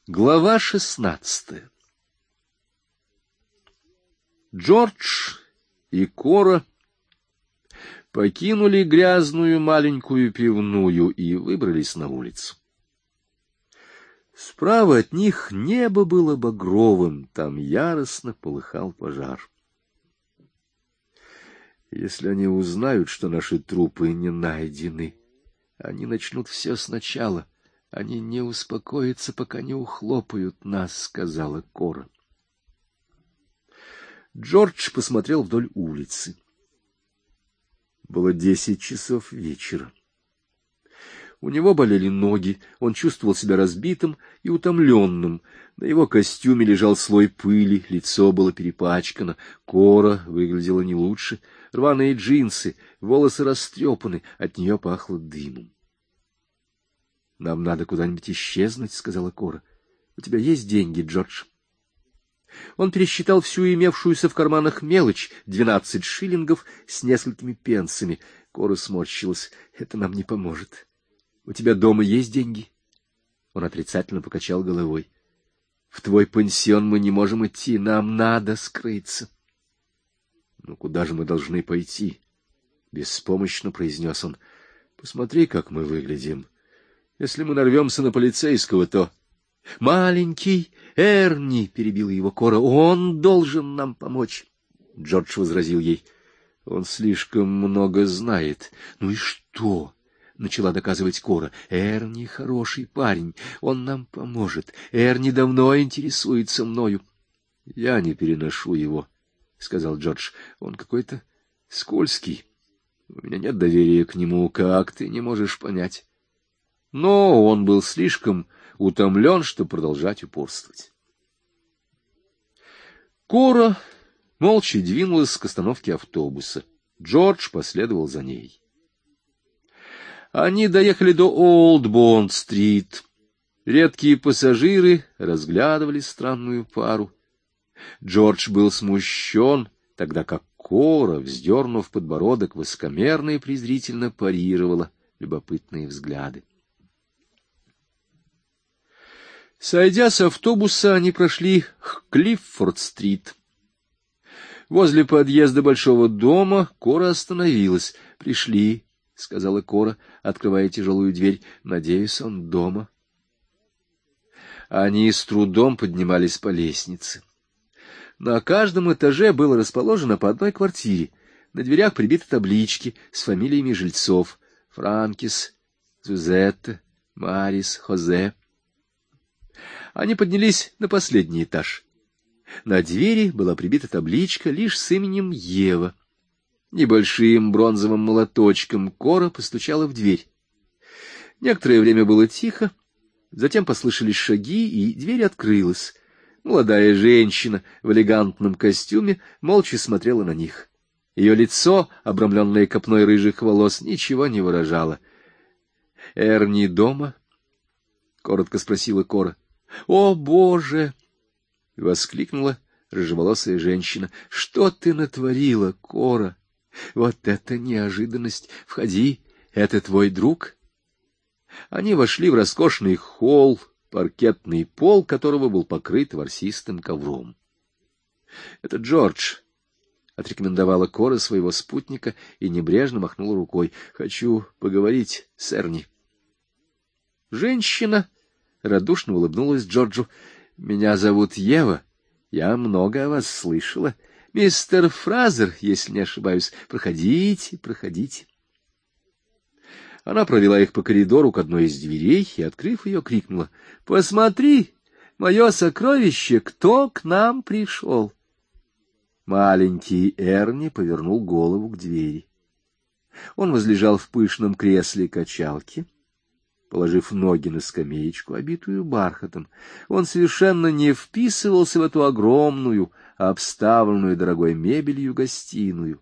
Глава 16. Джордж и Кора покинули грязную маленькую пивную и выбрались на улицу. Справа от них небо было багровым, там яростно полыхал пожар. Если они узнают, что наши трупы не найдены, они начнут все сначала. Они не успокоятся, пока не ухлопают нас, — сказала Кора. Джордж посмотрел вдоль улицы. Было 10 часов вечера. У него болели ноги, он чувствовал себя разбитым и утомленным. На его костюме лежал слой пыли, лицо было перепачкано. Кора выглядела не лучше. Рваные джинсы, волосы растрепаны, от нее пахло дымом. — Нам надо куда-нибудь исчезнуть, — сказала Кора. — У тебя есть деньги, Джордж? Он пересчитал всю имевшуюся в карманах мелочь, 12 шиллингов с несколькими пенсами. Кора сморщилась. — Это нам не поможет. У тебя дома есть деньги? Он отрицательно покачал головой. — В твой пансион мы не можем идти, нам надо скрыться. — Ну, куда же мы должны пойти? — беспомощно произнес он. — Посмотри, как мы выглядим. Если мы нарвемся на полицейского, то... — Маленький Эрни, — перебила его Кора, — он должен нам помочь. Джордж возразил ей. — Он слишком много знает. — Ну и что? — начала доказывать Кора. — Эрни хороший парень, он нам поможет. Эрни давно интересуется мною. — Я не переношу его, — сказал Джордж. — Он какой-то скользкий. У меня нет доверия к нему, как ты не можешь понять. Но он был слишком утомлен, чтобы продолжать упорствовать. Кора молча двинулась к остановке автобуса. Джордж последовал за ней. Они доехали до Олд-Бонд-стрит. Редкие пассажиры разглядывали странную пару. Джордж был смущен, тогда как Кора, вздернув подбородок, высокомерно и презрительно парировала любопытные взгляды. Сойдя с автобуса, они прошли к Клиффорд-стрит. Возле подъезда большого дома Кора остановилась. — Пришли, — сказала Кора, открывая тяжелую дверь. — Надеюсь, он дома. Они с трудом поднимались по лестнице. На каждом этаже было расположено по одной квартире. На дверях прибиты таблички с фамилиями жильцов: Франкис, Зузетта, Марис, Хозе. Они поднялись на последний этаж. На двери была прибита табличка лишь с именем Ева. Небольшим бронзовым молоточком Кора постучала в дверь. Некоторое время было тихо, затем послышались шаги, и дверь открылась. Молодая женщина в элегантном костюме молча смотрела на них. Ее лицо, обрамленное копной рыжих волос, ничего не выражало. — Эрни дома? — коротко спросила Кора. — О, Боже! — воскликнула рыжеволосая женщина. — Что ты натворила, Кора? Вот это неожиданность! Входи, это твой друг? Они вошли в роскошный холл, паркетный пол которого был покрыт ворсистым ковром. — Это Джордж, — отрекомендовала Кора своего спутника и небрежно махнула рукой. — Хочу поговорить с Эрни. Женщина радушно улыбнулась Джорджу. — Меня зовут Ева. Я много о вас слышала. Мистер Фразер, если не ошибаюсь. Проходите, проходите. Она провела их по коридору к одной из дверей и, открыв ее, крикнула: — Посмотри, мое сокровище, кто к нам пришел? Маленький Эрни повернул голову к двери. Он возлежал в пышном кресле качалки, положив ноги на скамеечку, обитую бархатом. Он совершенно не вписывался в эту огромную, обставленную дорогой мебелью гостиную.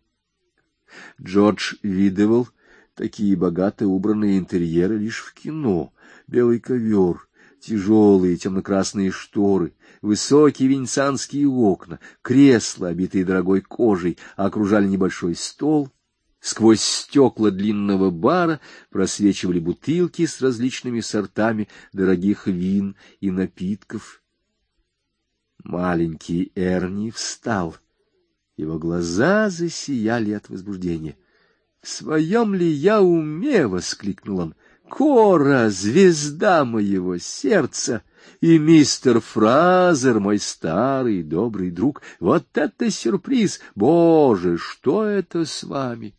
Джордж видывал такие богато убранные интерьеры лишь в кино. Белый ковер, тяжелые темно-красные шторы, высокие венецианские окна, кресла, обитые дорогой кожей, окружали небольшой стол, Сквозь стекла длинного бара просвечивали бутылки с различными сортами дорогих вин и напитков. Маленький Эрни встал. Его глаза засияли от возбуждения. — В своем ли я уме? — воскликнул он. — Кора, звезда моего сердца, и мистер Фразер, мой старый добрый друг. Вот это сюрприз! Боже, что это с вами?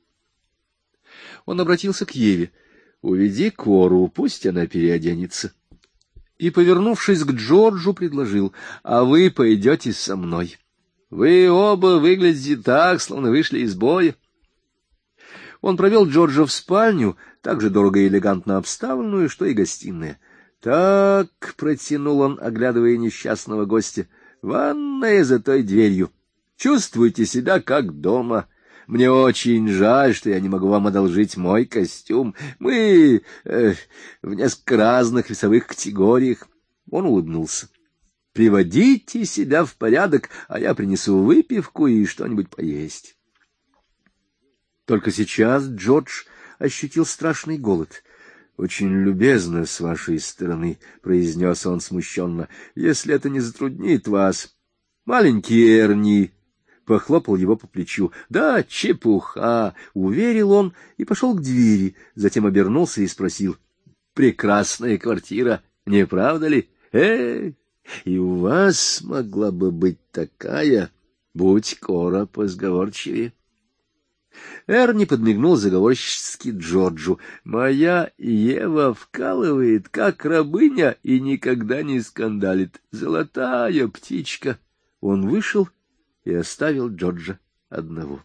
Он обратился к Еве. — Уведи Кору, пусть она переоденется. И, повернувшись к Джорджу, предложил: — А вы пойдете со мной. Вы оба выглядите так, словно вышли из боя. Он провел Джорджа в спальню, так же дорого и элегантно обставленную, что и гостиная. — Так, — протянул он, оглядывая несчастного гостя, — ванная за той дверью. Чувствуйте себя как дома. Мне очень жаль, что я не могу вам одолжить мой костюм. Мы в несколько разных весовых категориях. Он улыбнулся. — Приводите себя в порядок, а я принесу выпивку и что-нибудь поесть. Только сейчас Джордж ощутил страшный голод. — Очень любезно с вашей стороны, — произнес он смущенно, — если это не затруднит вас. Маленький Эрни похлопал его по плечу. — Да, чепуха, — уверил он и пошел к двери, затем обернулся и спросил: — Прекрасная квартира, не правда ли? И у вас могла бы быть такая, будь Кора позговорчивее. Эрни подмигнул заговорщически Джорджу. — Моя Ева вкалывает, как рабыня, и никогда не скандалит. Золотая птичка. Он вышел и оставил Джорджа одного.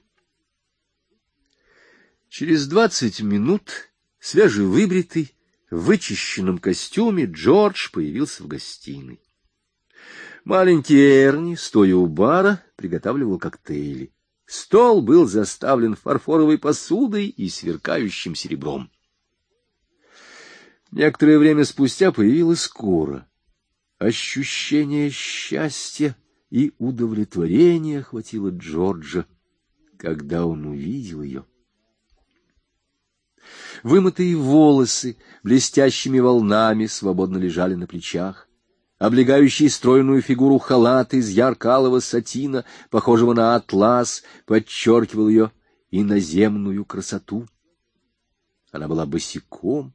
Через 20 минут, свежевыбритый, в вычищенном костюме, Джордж появился в гостиной. Маленький Эрни, стоя у бара, приготавливал коктейли. Стол был заставлен фарфоровой посудой и сверкающим серебром. Некоторое время спустя появилась Кора. Ощущение счастья и удовлетворения охватило Джорджа, когда он увидел ее. Вымытые волосы блестящими волнами свободно лежали на плечах. Облегающий стройную фигуру халат из ярко-алого сатина, похожего на атлас, подчеркивал ее иноземную красоту. Она была босиком.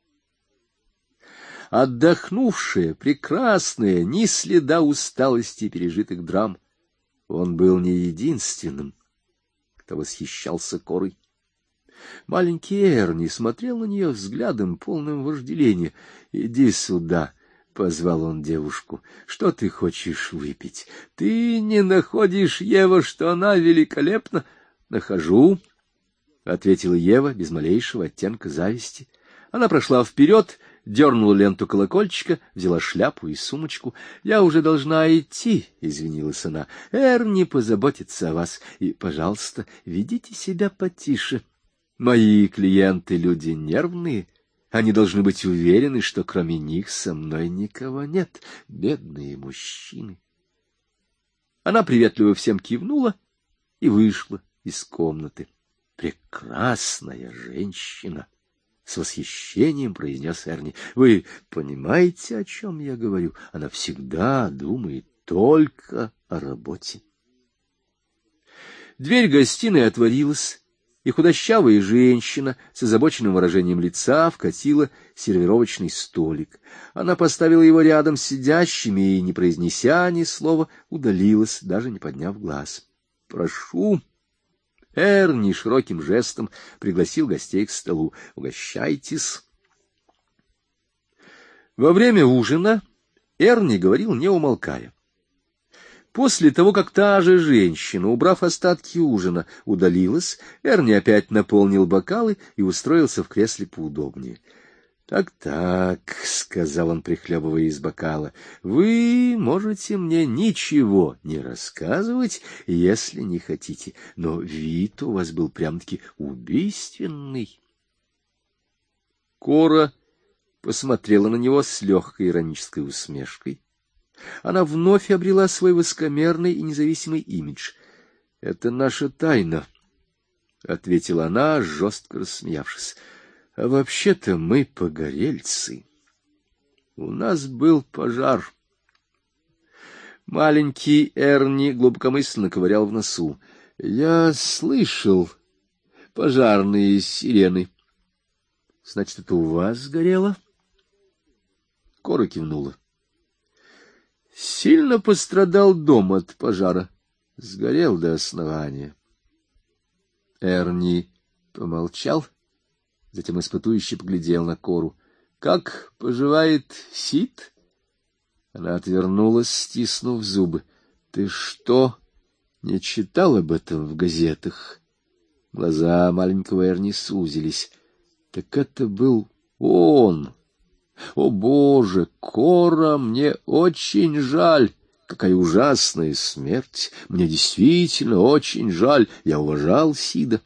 Отдохнувшая, прекрасная, ни следа усталости и пережитых драм. Он был не единственным, кто восхищался Корой. Маленький Эрни смотрел на нее взглядом, полным вожделения. — Иди сюда, — позвал он девушку. — Что ты хочешь выпить? Ты не находишь, Ева, что она великолепна? — Нахожу, — ответила Ева без малейшего оттенка зависти. Она прошла вперед, дернула ленту колокольчика, взяла шляпу и сумочку. — Я уже должна идти, — извинилась она. — Эрни позаботится о вас. И, пожалуйста, ведите себя потише. Мои клиенты — люди нервные. Они должны быть уверены, что кроме них со мной никого нет. Бедные мужчины. Она приветливо всем кивнула и вышла из комнаты. — Прекрасная женщина! — с восхищением произнес Эрни. — Вы понимаете, о чем я говорю? Она всегда думает только о работе. Дверь гостиной отворилась, и худощавая женщина с озабоченным выражением лица вкатила сервировочный столик. Она поставила его рядом с сидящими и, не произнеся ни слова, удалилась, даже не подняв глаз. — Прошу. Эрни широким жестом пригласил гостей к столу. — Угощайтесь. Во время ужина Эрни говорил, не умолкая. После того, как та же женщина, убрав остатки ужина, удалилась, Эрни опять наполнил бокалы и устроился в кресле поудобнее. Так, — сказал он, прихлебывая из бокала, — вы можете мне ничего не рассказывать, если не хотите, но вид у вас был прям-таки убийственный. Кора посмотрела на него с легкой иронической усмешкой. Она вновь обрела свой высокомерный и независимый имидж. — Это наша тайна, — ответила она, жестко рассмеявшись. — А вообще-то мы погорельцы. У нас был пожар. Маленький Эрни глубокомысленно ковырял в носу. — Я слышал пожарные сирены. — Значит, это у вас сгорело? Кора кивнула. — Сильно пострадал дом от пожара. Сгорел до основания. Эрни помолчал, затем испытующе поглядел на Кору. — Как поживает Сид? Она отвернулась, стиснув зубы. — Ты что, не читал об этом в газетах? Глаза маленького Эрни сузились. — Так это был он! О, Боже, Кора, мне очень жаль! Какая ужасная смерть! Мне действительно очень жаль. Я уважал Сида.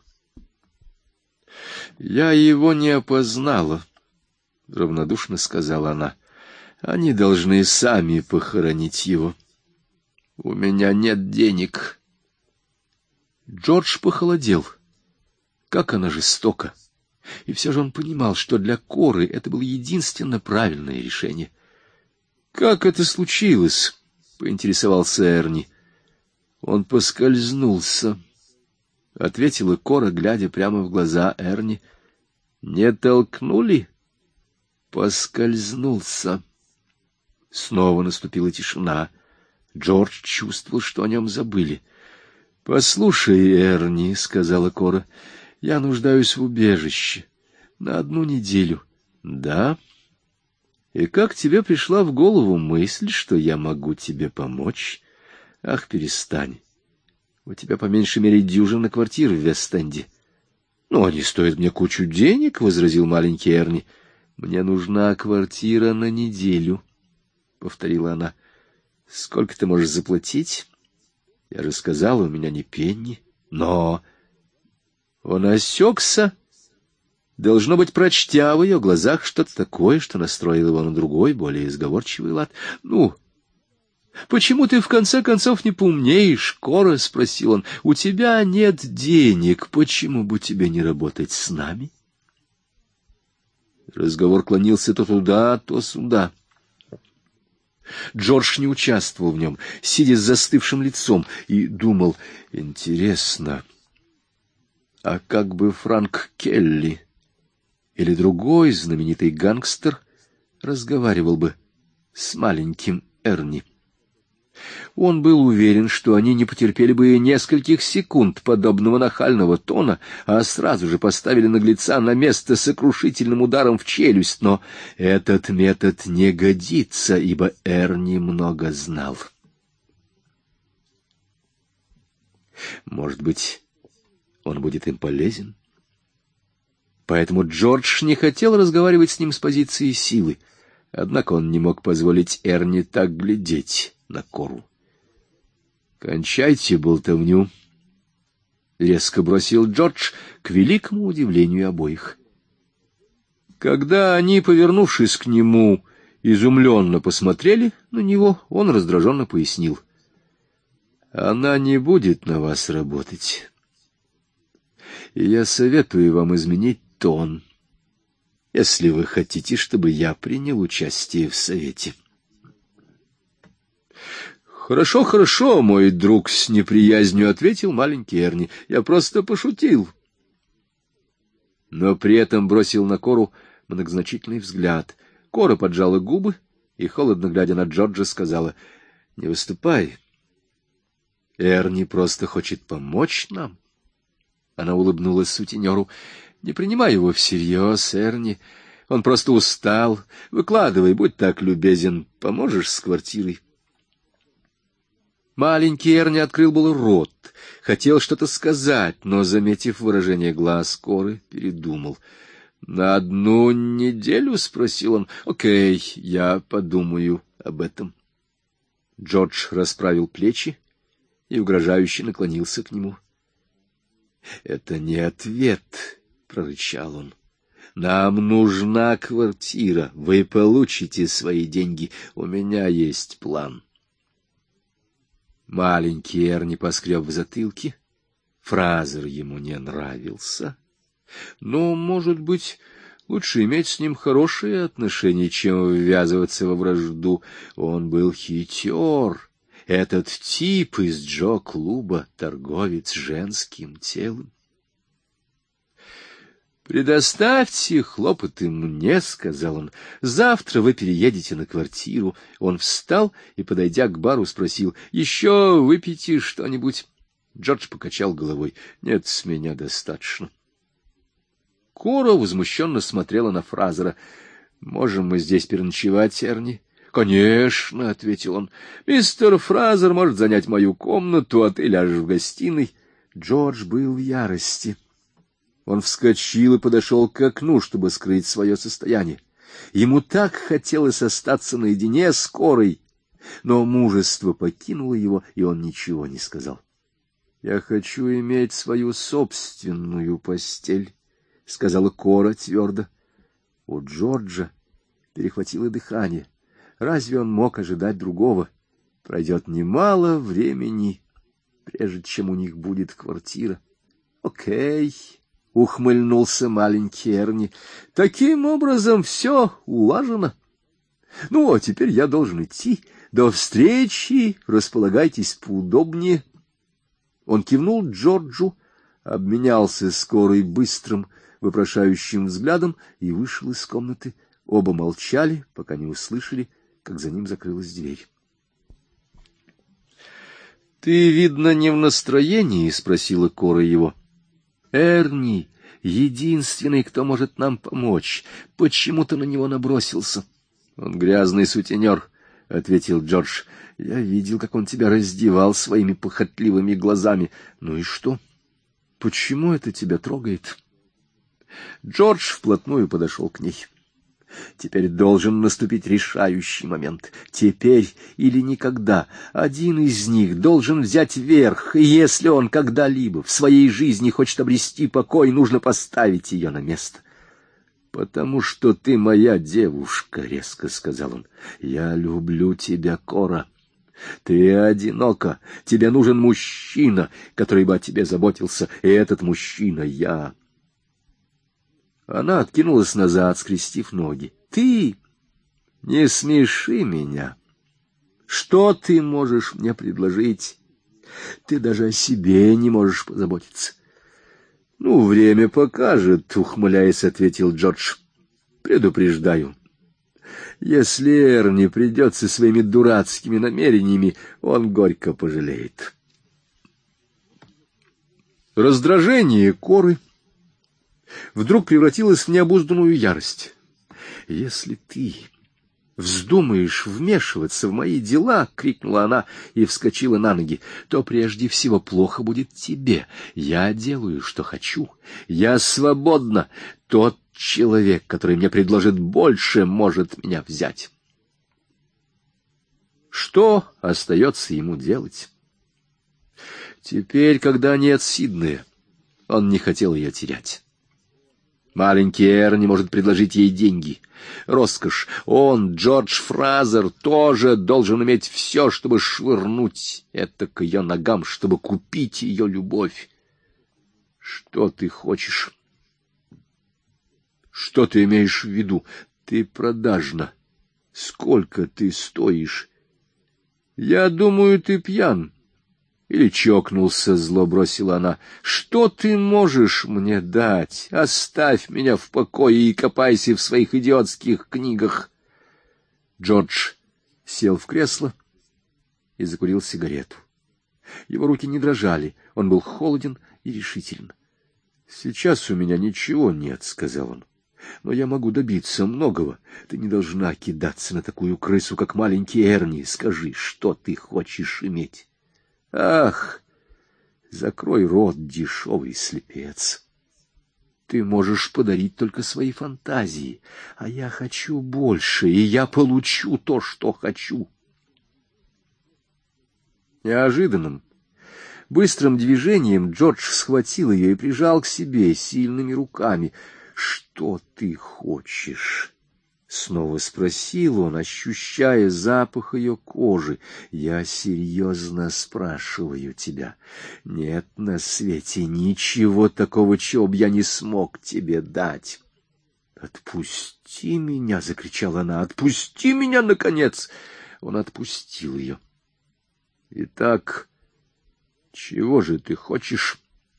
— Я его не опознала, — равнодушно сказала она. — Они должны сами похоронить его. У меня нет денег. Джордж похолодел. Как она жестока! И все же он понимал, что для Коры это было единственно правильное решение. — Как это случилось? — поинтересовался Эрни. — Он поскользнулся, — ответила Кора, глядя прямо в глаза Эрни. — Не толкнули? — Поскользнулся. Снова наступила тишина. Джордж чувствовал, что о нем забыли. — Послушай, Эрни, — сказала Кора, — я нуждаюсь в убежище на 1 неделю. — Да? И как тебе пришла в голову мысль, что я могу тебе помочь? Ах, перестань. У тебя по меньшей мере дюжина квартир в Вест-Энде. — Ну, они стоят мне кучу денег, — возразил маленький Эрни. — Мне нужна квартира на неделю, — повторила она. — Сколько ты можешь заплатить? Я же сказала, у меня ни пенни. Но... Он осекся, должно быть, прочтя в ее глазах что-то такое, что настроило его на другой, более изговорчивый лад. — Ну, почему ты в конце концов не поумнеешь, Кора? — спросил он. — У тебя нет денег, почему бы тебе не работать с нами? Разговор клонился то туда, то сюда. Джордж не участвовал в нем, сидя с застывшим лицом, и думал: интересно, а как бы Франк Келли или другой знаменитый гангстер разговаривал бы с маленьким Эрни? Он был уверен, что они не потерпели бы и нескольких секунд подобного нахального тона, а сразу же поставили наглеца на место сокрушительным ударом в челюсть. Но этот метод не годится, ибо Эрни много знал. Может быть, он будет им полезен? Поэтому Джордж не хотел разговаривать с ним с позиции силы. Однако он не мог позволить Эрни так глядеть на Кору. «Кончайте болтовню», — резко бросил Джордж, к великому удивлению обоих. Когда они, повернувшись к нему, изумленно посмотрели на него, он раздраженно пояснил: «Она не будет на вас работать. И я советую вам изменить тон, если вы хотите, чтобы я принял участие в совете». «Хорошо, хорошо, мой друг», — с неприязнью ответил маленький Эрни. «Я просто пошутил». Но при этом бросил на Кору многозначительный взгляд. Кора поджала губы и, холодно глядя на Джорджа, сказала: «Не выступай. Эрни просто хочет помочь нам». Она улыбнулась сутенеру. «Не принимай его всерьез, Эрни. Он просто устал. Выкладывай, будь так любезен, поможешь с квартирой». Маленький Эрни открыл был рот, хотел что-то сказать, но, заметив выражение глаз Коры, передумал. «На 1 неделю?» — спросил он. «Окей, я подумаю об этом». Джордж расправил плечи и угрожающе наклонился к нему. «Это не ответ», — прорычал он. «Нам нужна квартира. Вы получите свои деньги. У меня есть план». Маленький Эрни поскреб в затылке, Фразер ему не нравился, но, может быть, лучше иметь с ним хорошие отношения, чем ввязываться во вражду. Он был хитер. Этот тип из Джо-клуба, торговец женским телом. «Предоставьте хлопоты мне», — сказал он. «Завтра вы переедете на квартиру». Он встал и, подойдя к бару, спросил: «Еще выпейте что-нибудь?» Джордж покачал головой. «Нет, с меня достаточно». Кора возмущенно смотрела на Фразера. «Можем мы здесь переночевать, Эрни?» «Конечно», — ответил он. «Мистер Фразер может занять мою комнату, а ты ляжешь в гостиной». Джордж был в ярости. Он вскочил и подошел к окну, чтобы скрыть свое состояние. Ему так хотелось остаться наедине с Корой, но мужество покинуло его, и он ничего не сказал. «Я хочу иметь свою собственную постель», — сказала Кора твердо. У Джорджа перехватило дыхание. Разве он мог ожидать другого? Пройдет немало времени, прежде чем у них будет квартира. «Окей», — ухмыльнулся маленький Эрни. «Таким образом все улажено. Ну, а теперь я должен идти. До встречи, располагайтесь поудобнее». Он кивнул Джорджу, обменялся с Корой быстрым, вопрошающим взглядом и вышел из комнаты. Оба молчали, пока не услышали, как за ним закрылась дверь. «Ты, видно, не в настроении?» — спросила Кора его. «Эрни — единственный, кто может нам помочь. Почему ты на него набросился?» «Он грязный сутенер», — ответил Джордж. «Я видел, как он тебя раздевал своими похотливыми глазами. Ну и что? Почему это тебя трогает?» Джордж вплотную подошел к ней. «Теперь должен наступить решающий момент. Теперь или никогда. Один из них должен взять верх, и если он когда-либо в своей жизни хочет обрести покой, нужно поставить ее на место». «Потому что ты моя девушка», — резко сказал он. «Я люблю тебя, Кора. Ты одинока. Тебе нужен мужчина, который бы о тебе заботился, и этот мужчина — я». Она откинулась назад, скрестив ноги. «Ты не смеши меня. Что ты можешь мне предложить? Ты даже о себе не можешь позаботиться». «Ну, время покажет», — ухмыляясь, ответил Джордж. «Предупреждаю. Если Эрни придет со своими дурацкими намерениями, он горько пожалеет». Раздражение Коры вдруг превратилось в необузданную ярость. «Если ты вздумаешь вмешиваться в мои дела, — крикнула она и вскочила на ноги, — то прежде всего плохо будет тебе. Я делаю, что хочу. Я свободна. Тот человек, который мне предложит больше, может меня взять». Что остается ему делать? Теперь, когда нет Сиднея, он не хотел ее терять. Маленький Эрни может предложить ей деньги, роскошь. Он, Джордж Фразер, тоже должен иметь все, чтобы швырнуть это к ее ногам, чтобы купить ее любовь. Что ты хочешь? Что ты имеешь в виду? Ты продажна. Сколько ты стоишь? Я думаю, ты пьян. Или чокнулся, зло бросила она. Что ты можешь мне дать? Оставь меня в покое и копайся в своих идиотских книгах. Джордж сел в кресло и закурил сигарету. Его руки не дрожали, он был холоден и решителен. «Сейчас у меня ничего нет», — сказал он. «Но я могу добиться многого. Ты не должна кидаться на такую крысу, как маленький Эрни. Скажи, что ты хочешь иметь?» «Ах, закрой рот, дешевый слепец. Ты можешь подарить только свои фантазии, а я хочу больше, и я получу то, что хочу». Неожиданным, быстрым движением Джордж схватил ее и прижал к себе сильными руками. «Что ты хочешь?» — Снова спросил он, ощущая запах ее кожи. Я серьезно спрашиваю тебя. Нет на свете ничего такого, чего б я не смог тебе дать. «Отпусти меня!» — закричала она. «Отпусти меня, наконец!» Он отпустил ее. «Итак, чего же ты хочешь?»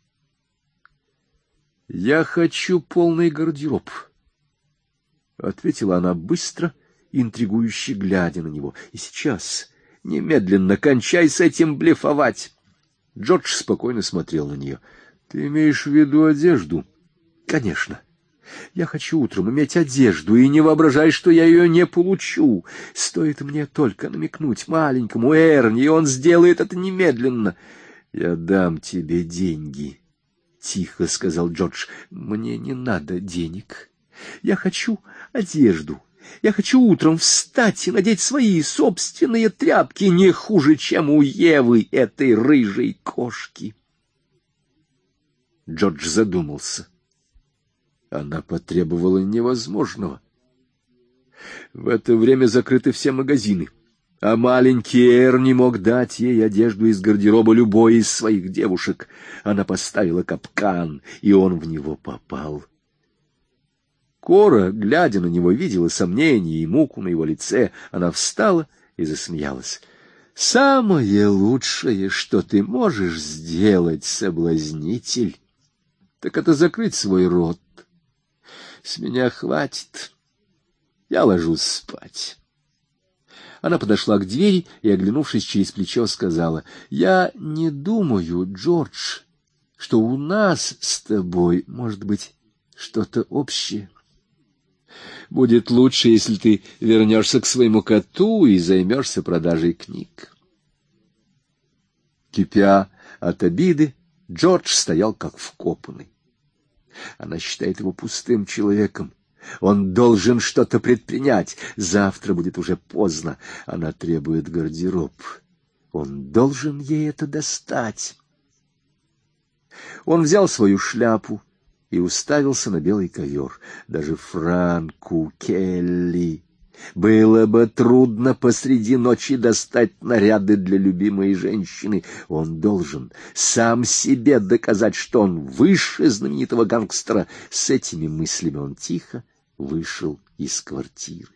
«Я хочу полный гардероб», — ответила она быстро, интригующе глядя на него. «И сейчас, немедленно, кончай с этим блефовать!» Джордж спокойно смотрел на нее. «Ты имеешь в виду одежду?» «Конечно. Я хочу утром иметь одежду, и не воображай, что я ее не получу. Стоит мне только намекнуть маленькому Эрни, и он сделает это немедленно. Я дам тебе деньги». — тихо сказал Джордж. — Мне не надо денег. Я хочу одежду. Я хочу утром встать и надеть свои собственные тряпки, не хуже, чем у Евы, этой рыжей кошки. Джордж задумался. Она потребовала невозможного. В это время закрыты все магазины, а маленький Эрни мог дать ей одежду из гардероба любой из своих девушек. Она поставила капкан, и он в него попал. Кора, глядя на него, видела сомнение и муку на его лице. Она встала и засмеялась. — Самое лучшее, что ты можешь сделать, соблазнитель, так это закрыть свой рот. С меня хватит. Я ложусь спать. Она подошла к двери и, оглянувшись через плечо, сказала: — Я не думаю, Джордж, что у нас с тобой может быть что-то общее. Будет лучше, если ты вернешься к своему коту и займешься продажей книг. Кипя от обиды, Джордж стоял как вкопанный. Она считает его пустым человеком. Он должен что-то предпринять. Завтра будет уже поздно. Она требует гардероб. Он должен ей это достать. Он взял свою шляпу и уставился на белый ковер. Даже Франку Келли было бы трудно посреди ночи достать наряды для любимой женщины. Он должен сам себе доказать, что он выше знаменитого гангстера. С этими мыслями он тихо вышел из квартиры.